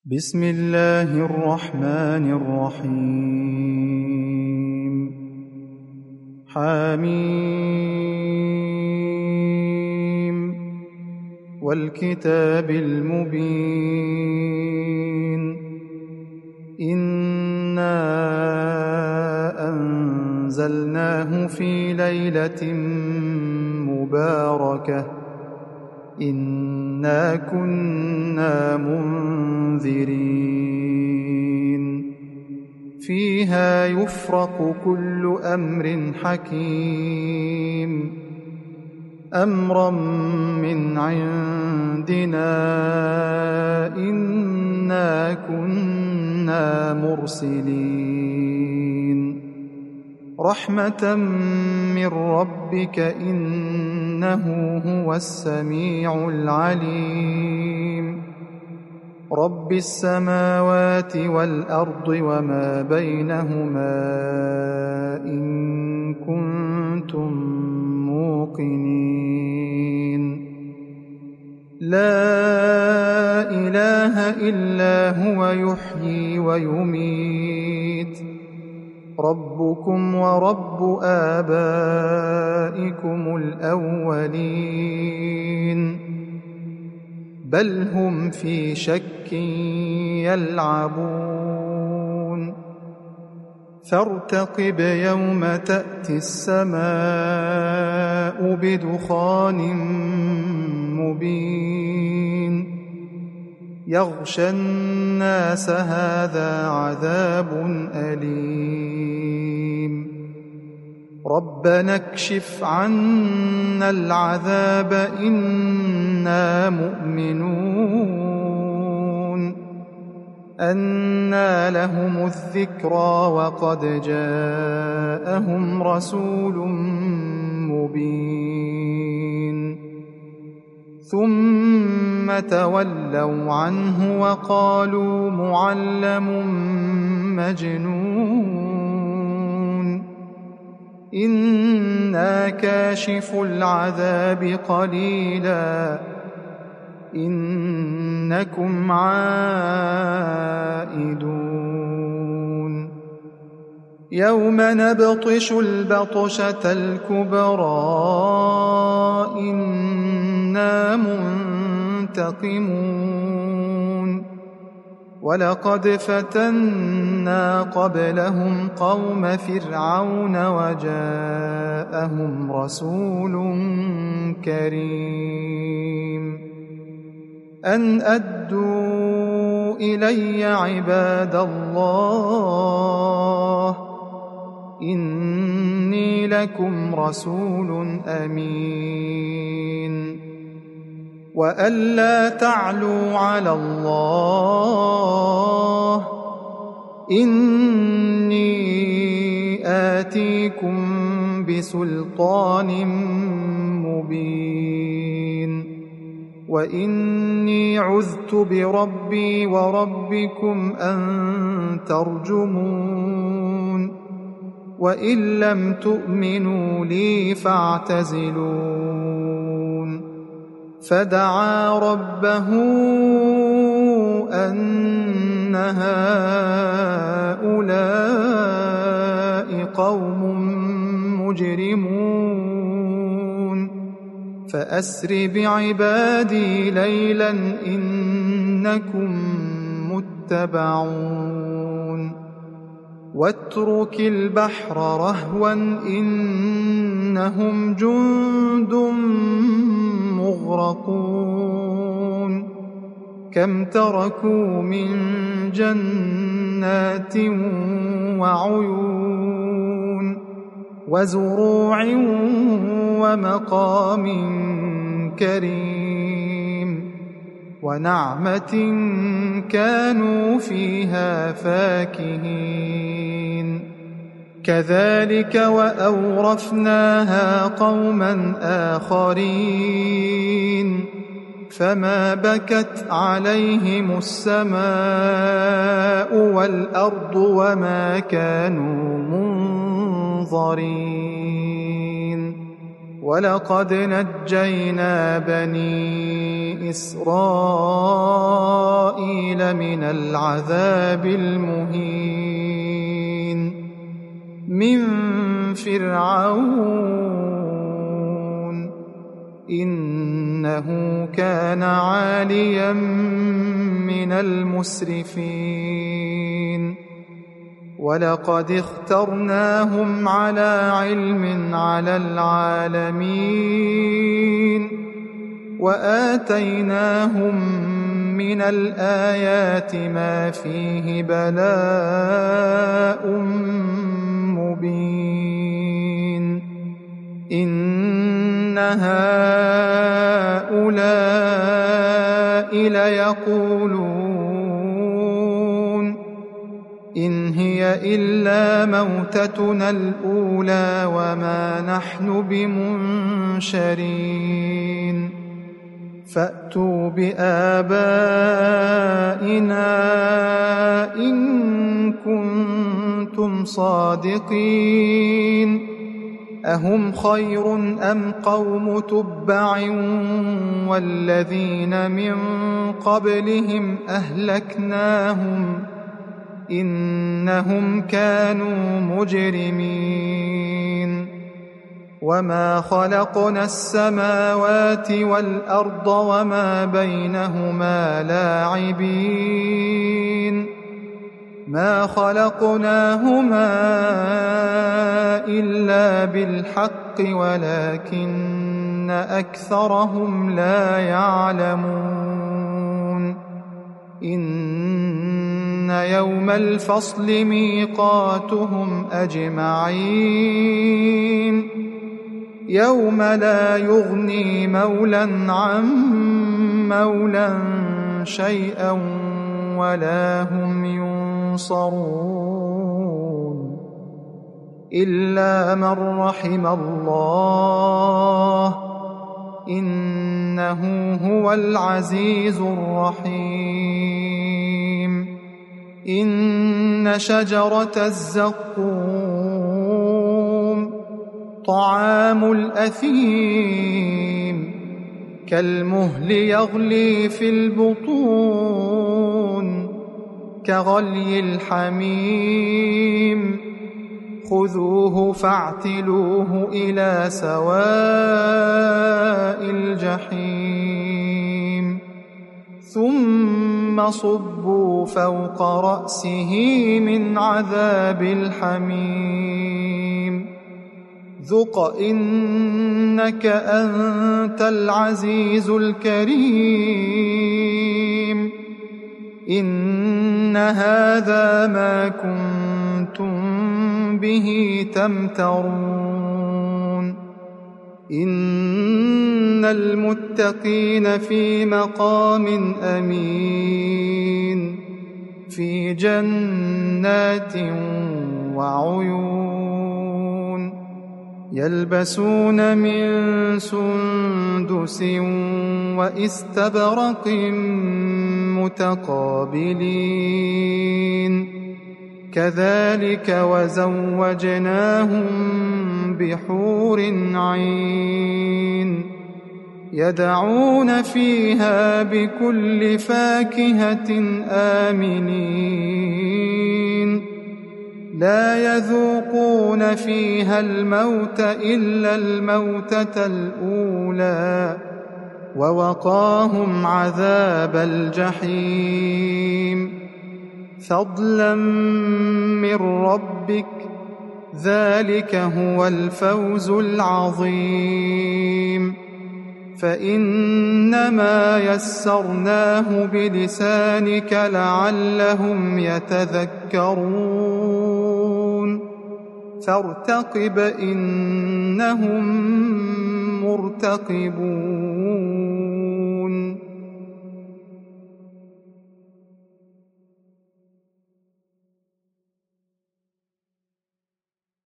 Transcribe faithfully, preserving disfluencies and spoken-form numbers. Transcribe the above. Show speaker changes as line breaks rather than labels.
بسم الله الرحمن الرحيم حميم والكتاب المبين إنا أنزلناه في ليلة مباركة إنا كنا منذرين فيها يفرق كل أمر حكيم أمرا من عندنا إنا كنا مرسلين رحمة من ربك إنه هو السميع العليم رب السماوات والأرض وما بينهما إن كنتم موقنين لا إله إلا هو يحيي ويميت ربكم ورب آبائكم الأولين بل هم في شك يلعبون فارتقب يوم تأتي السماء بدخان مبين يغشى الناس هذا عذاب أليم ربنا اكشف عنا العذاب إنا مؤمنون أنى لهم الذكرى وقد جاءهم رسول مبين ثم تولوا عنه وقالوا معلم مجنون إنا كاشف العذاب قليلا إنكم عائدون يوم نبطش البطشة الكبرى إنا منتقمون ولقد فتنا قبلهم قوم فرعون وجاءهم رسول كريم أن أدوا إلي عباد الله إني لكم رسول أمين وأن لا تعلوا على الله إني آتيكم بسلطان مبين وإني عذت بربي وربكم أن ترجمون وإن لم تؤمنوا لي فاعتزلون فدعا ربه أن هؤلاء قوم مجرمون فأسر بعبادي ليلا إنكم متبعون واترك البحر رهوا إنهم جند مغرقون كم تركوا من جنات وعيون وزروع ومقام كريم ونعمة كانوا فيها فاكهين كذلك وأورثناها قوما آخرين فما بكت عليهم السماء والأرض وما كانوا منظرين ولقد نجينا بني إسرائيل قليل من العذاب المهين من فرعون إنه كان عاليا من المسرفين ولقد اخترناهم على علم على العالمين وآتيناهم من الآيات ما فيه بلاء مبين إن هؤلاء ليقولون إن هي إلا موتتنا الأولى وما نحن بمنشرين فأتوا بآبائنا إن كنتم صادقين أهم خير أم قوم تبع والذين من قبلهم أهلكناهم إنهم كانوا مجرمين وما خلقنا السماوات والأرض وما بينهما لاعبين ما خلقناهما إلا بالحق ولكن أكثرهم لا يعلمون إن يوم الفصل ميقاتهم أجمعين يوم لا يغني مولى عن مولى شيئا ولا هم ينصرون إلا من رحم الله إنه هو العزيز الرحيم إن شجرة الزقوم طعام الأثيم كالمهل يغلي في البطون كغلي الحميم خذوه فاعتلوه إلى سواء الجحيم ثم صبوا فوق رأسه من عذاب الحميم ذق إنك أنت العزيز الكريم إن هذا ما كنتم به تمترون إن المتقين في مقام أمين في جنات وعيون يلبسون من سندس وإستبرق متقابلين كذلك وزوجناهم بحور عين يدعون فيها بكل فاكهة آمنين لا يذوقون فيها الموت إلا الموتة الأولى ووقاهم عذاب الجحيم فضلا من ربك ذلك هو الفوز العظيم فإنما يسرناه بلسانك لعلهم يتذكرون فارتقب إنهم مرتقبون